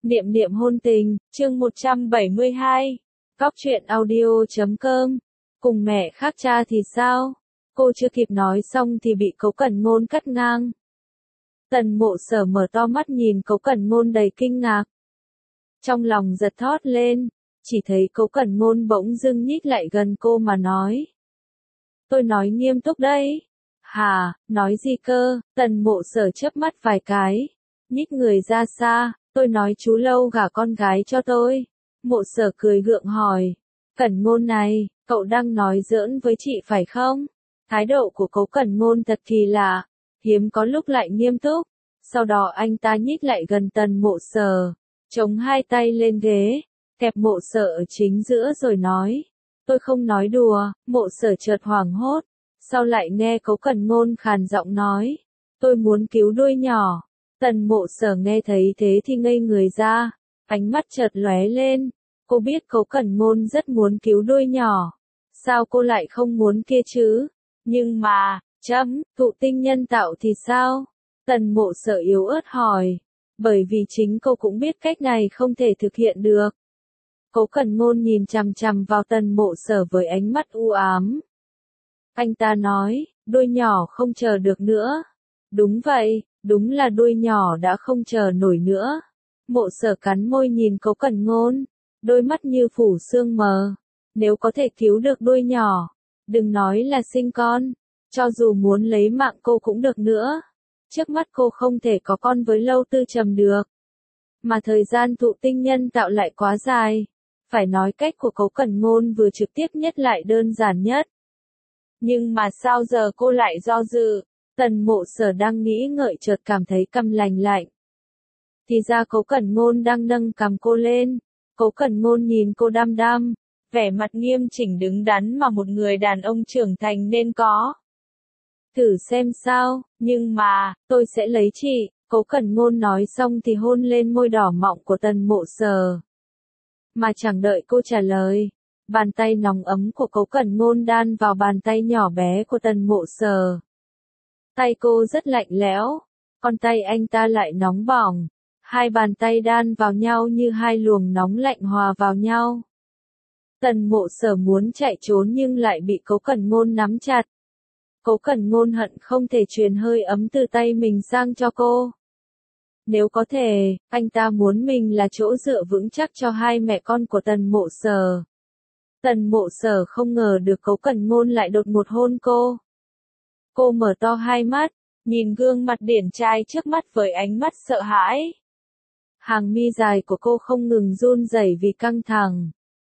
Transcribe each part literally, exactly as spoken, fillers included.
Niệm niệm hôn tình, chương một trăm bảy mươi hai. Góc truyện audio chấm com. Cùng mẹ khác cha thì sao? Cô chưa kịp nói xong thì bị Cấu Cẩn Ngôn cắt ngang. Tần Mộ Sở mở to mắt nhìn Cấu Cẩn Ngôn đầy kinh ngạc. Trong lòng giật thót lên, chỉ thấy Cấu Cẩn Ngôn bỗng dưng nhích lại gần cô mà nói. Tôi nói nghiêm túc đấy. Hà, nói gì cơ? Tần Mộ Sở chớp mắt vài cái, nhích người ra xa. Tôi nói chú Lâu gả con gái cho tôi. Mộ Sở cười gượng hỏi. Cẩn Ngôn này, cậu đang nói giỡn với chị phải không? Thái độ của Cấu Cẩn Ngôn thật kỳ lạ, hiếm có lúc lại nghiêm túc. Sau đó anh ta nhích lại gần Tần Mộ Sở, chống hai tay lên ghế, kẹp Mộ Sở ở chính giữa rồi nói. Tôi không nói đùa. Mộ Sở chợt hoảng hốt, sau lại nghe Cấu Cẩn Ngôn khàn giọng nói. Tôi muốn cứu đuôi nhỏ. Tần Mộ Sở nghe thấy thế thì ngây người ra, ánh mắt chợt lóe lên. Cô biết Cấu Cẩn Ngôn rất muốn cứu đuôi nhỏ. Sao cô lại không muốn kia chứ? Nhưng mà, chấm, thụ tinh nhân tạo thì sao? Tần Mộ Sở yếu ớt hỏi. Bởi vì chính cô cũng biết cách này không thể thực hiện được. Cấu Cẩn Ngôn nhìn chằm chằm vào Tần Mộ Sở với ánh mắt u ám. Anh ta nói, đuôi nhỏ không chờ được nữa. Đúng vậy. Đúng là đuôi nhỏ đã không chờ nổi nữa. Mộ Sở cắn môi nhìn Cấu Cẩn Ngôn, đôi mắt như phủ sương mờ. Nếu có thể cứu được đuôi nhỏ, đừng nói là sinh con, cho dù muốn lấy mạng cô cũng được nữa. Trước mắt cô không thể có con với Lâu Tư Trầm được. Mà thời gian thụ tinh nhân tạo lại quá dài. Phải nói cách của Cấu Cẩn Ngôn vừa trực tiếp nhất lại đơn giản nhất. Nhưng mà sao giờ cô lại do dự? Tần Mộ Sở đang nghĩ ngợi chợt cảm thấy cằm lành lạnh. Thì ra Cấu Cẩn Ngôn đang nâng cằm cô lên. Cấu Cẩn Ngôn nhìn cô đăm đăm, vẻ mặt nghiêm chỉnh đứng đắn mà một người đàn ông trưởng thành nên có. Thử xem sao, nhưng mà, tôi sẽ lấy chị. Cấu Cẩn Ngôn nói xong thì hôn lên môi đỏ mọng của Tần Mộ Sở. Mà chẳng đợi cô trả lời, bàn tay nóng ấm của Cấu Cẩn Ngôn đan vào bàn tay nhỏ bé của Tần Mộ Sở. Tay cô rất lạnh lẽo, còn tay anh ta lại nóng bỏng. Hai bàn tay đan vào nhau như hai luồng nóng lạnh hòa vào nhau. Tần Mộ Sở muốn chạy trốn nhưng lại bị Cấu Cẩn Ngôn nắm chặt. Cấu Cẩn Ngôn hận không thể truyền hơi ấm từ tay mình sang cho cô. Nếu có thể, anh ta muốn mình là chỗ dựa vững chắc cho hai mẹ con của Tần Mộ Sở. Tần Mộ Sở không ngờ được Cấu Cẩn Ngôn lại đột ngột hôn cô. Cô mở to hai mắt, nhìn gương mặt điển trai trước mắt với ánh mắt sợ hãi. Hàng mi dài của cô không ngừng run rẩy vì căng thẳng.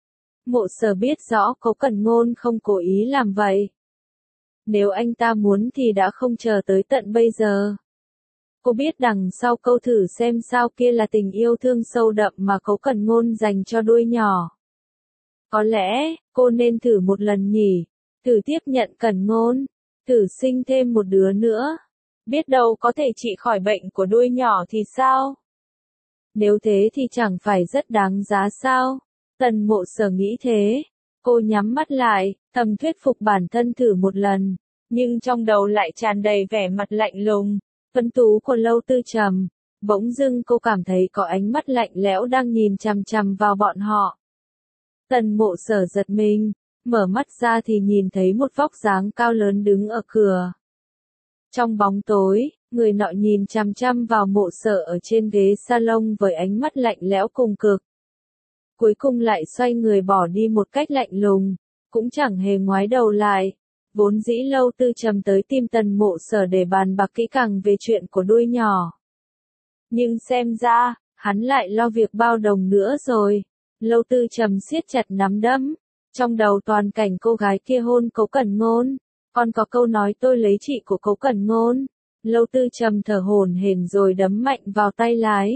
Mộ Sở biết rõ Cấu Cẩn Ngôn không cố ý làm vậy. Nếu anh ta muốn thì đã không chờ tới tận bây giờ. Cô biết đằng sau câu thử xem sao kia là tình yêu thương sâu đậm mà Cấu Cẩn Ngôn dành cho đuôi nhỏ. Có lẽ, cô nên thử một lần nhỉ, thử tiếp nhận Cẩn Ngôn. Thử sinh thêm một đứa nữa. Biết đâu có thể trị khỏi bệnh của đuôi nhỏ thì sao? Nếu thế thì chẳng phải rất đáng giá sao? Tần Mộ Sở nghĩ thế. Cô nhắm mắt lại, thầm thuyết phục bản thân thử một lần. Nhưng trong đầu lại tràn đầy vẻ mặt lạnh lùng, tuấn tú của Lâu Tư Trầm. Bỗng dưng cô cảm thấy có ánh mắt lạnh lẽo đang nhìn chằm chằm vào bọn họ. Tần Mộ Sở giật mình. Mở mắt ra thì nhìn thấy một vóc dáng cao lớn đứng ở cửa. Trong bóng tối, người nọ nhìn chằm chằm vào Mộ Sở ở trên ghế salon với ánh mắt lạnh lẽo cùng cực. Cuối cùng lại xoay người bỏ đi một cách lạnh lùng, cũng chẳng hề ngoái đầu lại. Vốn dĩ Lâu Tư Trầm tới tìm Tần Mộ Sở để bàn bạc kỹ càng về chuyện của đuôi nhỏ. Nhưng xem ra, hắn lại lo việc bao đồng nữa rồi. Lâu Tư Trầm siết chặt nắm đấm. Trong đầu toàn cảnh cô gái kia hôn Cấu Cẩn Ngôn, còn có câu nói tôi lấy chị của Cấu Cẩn Ngôn. Lâu Tư Trầm thở hổn hển rồi đấm mạnh vào tay lái.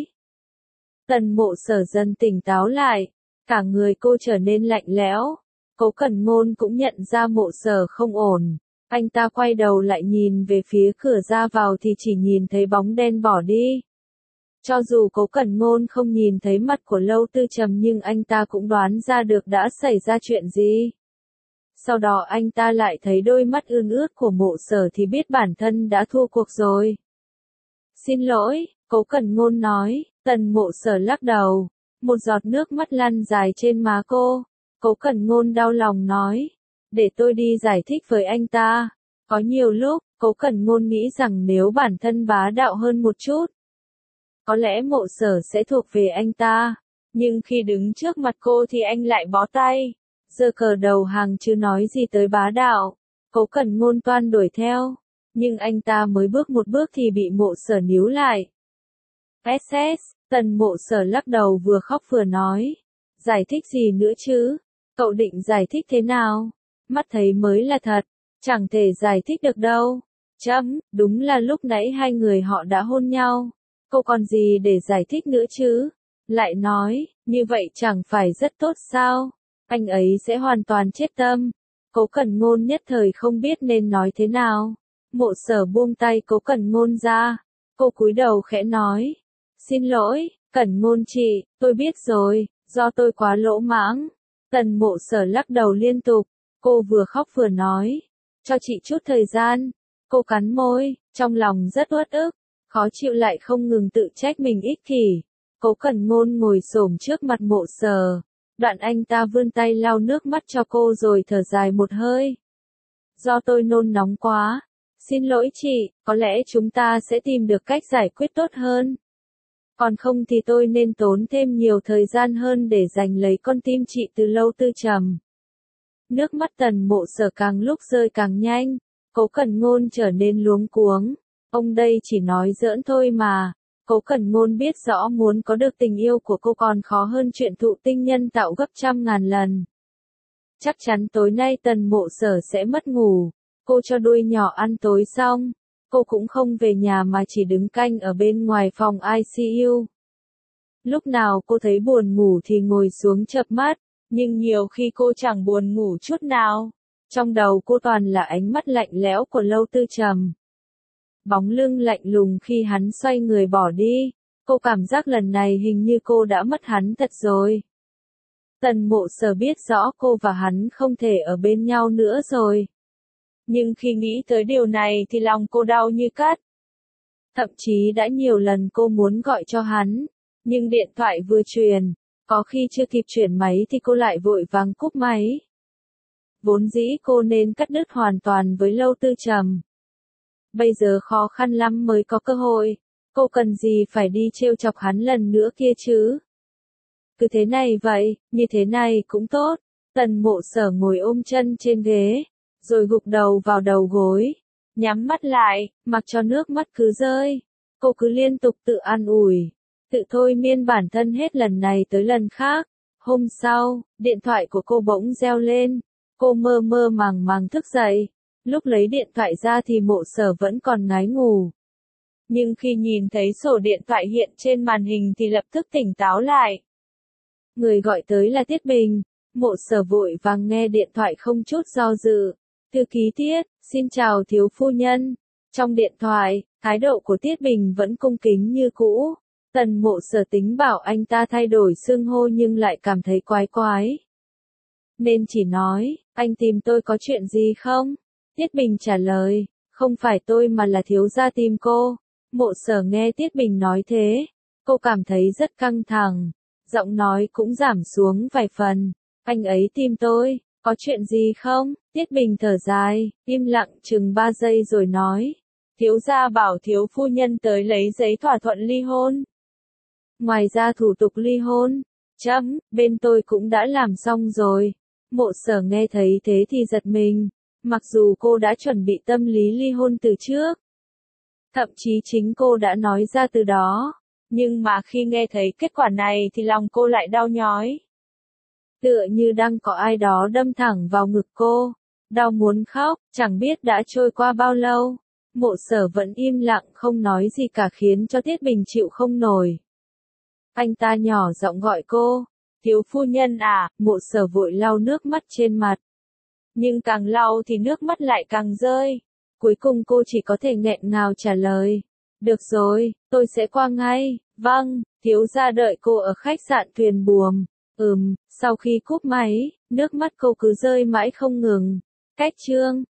Tần Mộ Sở dần tỉnh táo lại, cả người cô trở nên lạnh lẽo. Cấu Cẩn Ngôn cũng nhận ra Mộ Sở không ổn, anh ta quay đầu lại nhìn về phía cửa ra vào thì chỉ nhìn thấy bóng đen bỏ đi. Cho dù Cấu Cẩn Ngôn không nhìn thấy mặt của Lâu Tư Trầm nhưng anh ta cũng đoán ra được đã xảy ra chuyện gì. Sau đó anh ta lại thấy đôi mắt ươn ướt của Mộ Sở thì biết bản thân đã thua cuộc rồi. Xin lỗi, Cố Cẩn Ngôn nói. Tần Mộ Sở lắc đầu. Một giọt nước mắt lăn dài trên má cô. Cố Cẩn Ngôn đau lòng nói. Để tôi đi giải thích với anh ta. Có nhiều lúc, Cố Cẩn Ngôn nghĩ rằng nếu bản thân bá đạo hơn một chút, có lẽ Mộ Sở sẽ thuộc về anh ta. Nhưng khi đứng trước mặt cô thì anh lại bó tay. Giơ cờ đầu hàng chứ nói gì tới bá đạo. Cố Cẩn Ngôn toan đuổi theo. Nhưng anh ta mới bước một bước thì bị Mộ Sở níu lại. ét ét, Tần Mộ Sở lắc đầu vừa khóc vừa nói. Giải thích gì nữa chứ? Cậu định giải thích thế nào? Mắt thấy mới là thật. Chẳng thể giải thích được đâu. Chấm, đúng là lúc nãy hai người họ đã hôn nhau. Cô còn gì để giải thích nữa chứ? Lại nói, như vậy chẳng phải rất tốt sao? Anh ấy sẽ hoàn toàn chết tâm. Cố Cẩn Ngôn nhất thời không biết nên nói thế nào. Mộ Sở buông tay Cố Cẩn Ngôn ra. Cô cúi đầu khẽ nói. Xin lỗi, Cẩn Ngôn chị, tôi biết rồi, do tôi quá lỗ mãng. Tần Mộ Sở lắc đầu liên tục. Cô vừa khóc vừa nói. Cho chị chút thời gian. Cô cắn môi, trong lòng rất uất ức. Khó chịu lại không ngừng tự trách mình ích kỷ. Cố Cẩn Ngôn ngồi xổm trước mặt Mộ Sở. Đoạn anh ta vươn tay lau nước mắt cho cô rồi thở dài một hơi. Do tôi nôn nóng quá. Xin lỗi chị, có lẽ chúng ta sẽ tìm được cách giải quyết tốt hơn. Còn không thì tôi nên tốn thêm nhiều thời gian hơn để giành lấy con tim chị từ Lâu Tư Trầm. Nước mắt Tần Mộ Sở càng lúc rơi càng nhanh. Cố Cẩn Ngôn trở nên luống cuống. Ông đây chỉ nói giỡn thôi mà. Cố Cẩn Ngôn biết rõ muốn có được tình yêu của cô còn khó hơn chuyện thụ tinh nhân tạo gấp trăm ngàn lần. Chắc chắn tối nay Tần Mộ Sở sẽ mất ngủ. Cô cho đuôi nhỏ ăn tối xong. Cô cũng không về nhà mà chỉ đứng canh ở bên ngoài phòng i xê u. Lúc nào cô thấy buồn ngủ thì ngồi xuống chợp mắt. Nhưng nhiều khi cô chẳng buồn ngủ chút nào. Trong đầu cô toàn là ánh mắt lạnh lẽo của Lâu Tư Trầm. Bóng lưng lạnh lùng khi hắn xoay người bỏ đi. Cô cảm giác lần này hình như cô đã mất hắn thật rồi. Tần Mộ Sở biết rõ cô và hắn không thể ở bên nhau nữa rồi. Nhưng khi nghĩ tới điều này thì lòng cô đau như cắt. Thậm chí đã nhiều lần cô muốn gọi cho hắn. Nhưng điện thoại vừa truyền. Có khi chưa kịp chuyển máy thì cô lại vội vàng cúp máy. Vốn dĩ cô nên cắt đứt hoàn toàn với Lâu Tư Trầm. Bây giờ khó khăn lắm mới có cơ hội. Cô cần gì phải đi trêu chọc hắn lần nữa kia chứ? Cứ thế này vậy, như thế này cũng tốt. Tần Mộ Sở ngồi ôm chân trên ghế, rồi gục đầu vào đầu gối. Nhắm mắt lại, mặc cho nước mắt cứ rơi. Cô cứ liên tục tự an ủi. Tự thôi miên bản thân hết lần này tới lần khác. Hôm sau, điện thoại của cô bỗng reo lên. Cô mơ mơ màng màng thức dậy. Lúc lấy điện thoại ra thì Mộ Sở vẫn còn ngái ngủ. Nhưng khi nhìn thấy sổ điện thoại hiện trên màn hình thì lập tức tỉnh táo lại. Người gọi tới là Tiết Bình. Mộ Sở vội vàng nghe điện thoại không chút do dự. Thư ký Tiết, xin chào thiếu phu nhân. Trong điện thoại, thái độ của Tiết Bình vẫn cung kính như cũ. Tần Mộ Sở tính bảo anh ta thay đổi xưng hô nhưng lại cảm thấy quái quái. Nên chỉ nói, anh tìm tôi có chuyện gì không? Tiết Bình trả lời, không phải tôi mà là thiếu gia tìm cô. Mộ Sở nghe Tiết Bình nói thế. Cô cảm thấy rất căng thẳng. Giọng nói cũng giảm xuống vài phần. Anh ấy tìm tôi, có chuyện gì không? Tiết Bình thở dài, im lặng chừng ba giây rồi nói. Thiếu gia bảo thiếu phu nhân tới lấy giấy thỏa thuận ly hôn. Ngoài ra thủ tục ly hôn, chấm, bên tôi cũng đã làm xong rồi. Mộ Sở nghe thấy thế thì giật mình. Mặc dù cô đã chuẩn bị tâm lý ly hôn từ trước. Thậm chí chính cô đã nói ra từ đó. Nhưng mà khi nghe thấy kết quả này thì lòng cô lại đau nhói. Tựa như đang có ai đó đâm thẳng vào ngực cô. Đau muốn khóc, chẳng biết đã trôi qua bao lâu. Mộ Sở vẫn im lặng không nói gì cả khiến cho Tiết Bình chịu không nổi. Anh ta nhỏ giọng gọi cô. Thiếu phu nhân à, Mộ Sở vội lau nước mắt trên mặt. Nhưng càng lau thì nước mắt lại càng rơi. Cuối cùng cô chỉ có thể nghẹn ngào trả lời. Được rồi, tôi sẽ qua ngay. Vâng, thiếu gia đợi cô ở khách sạn Thuyền Buồm. Ừm, sau khi cúp máy, nước mắt cô cứ rơi mãi không ngừng. Cách chương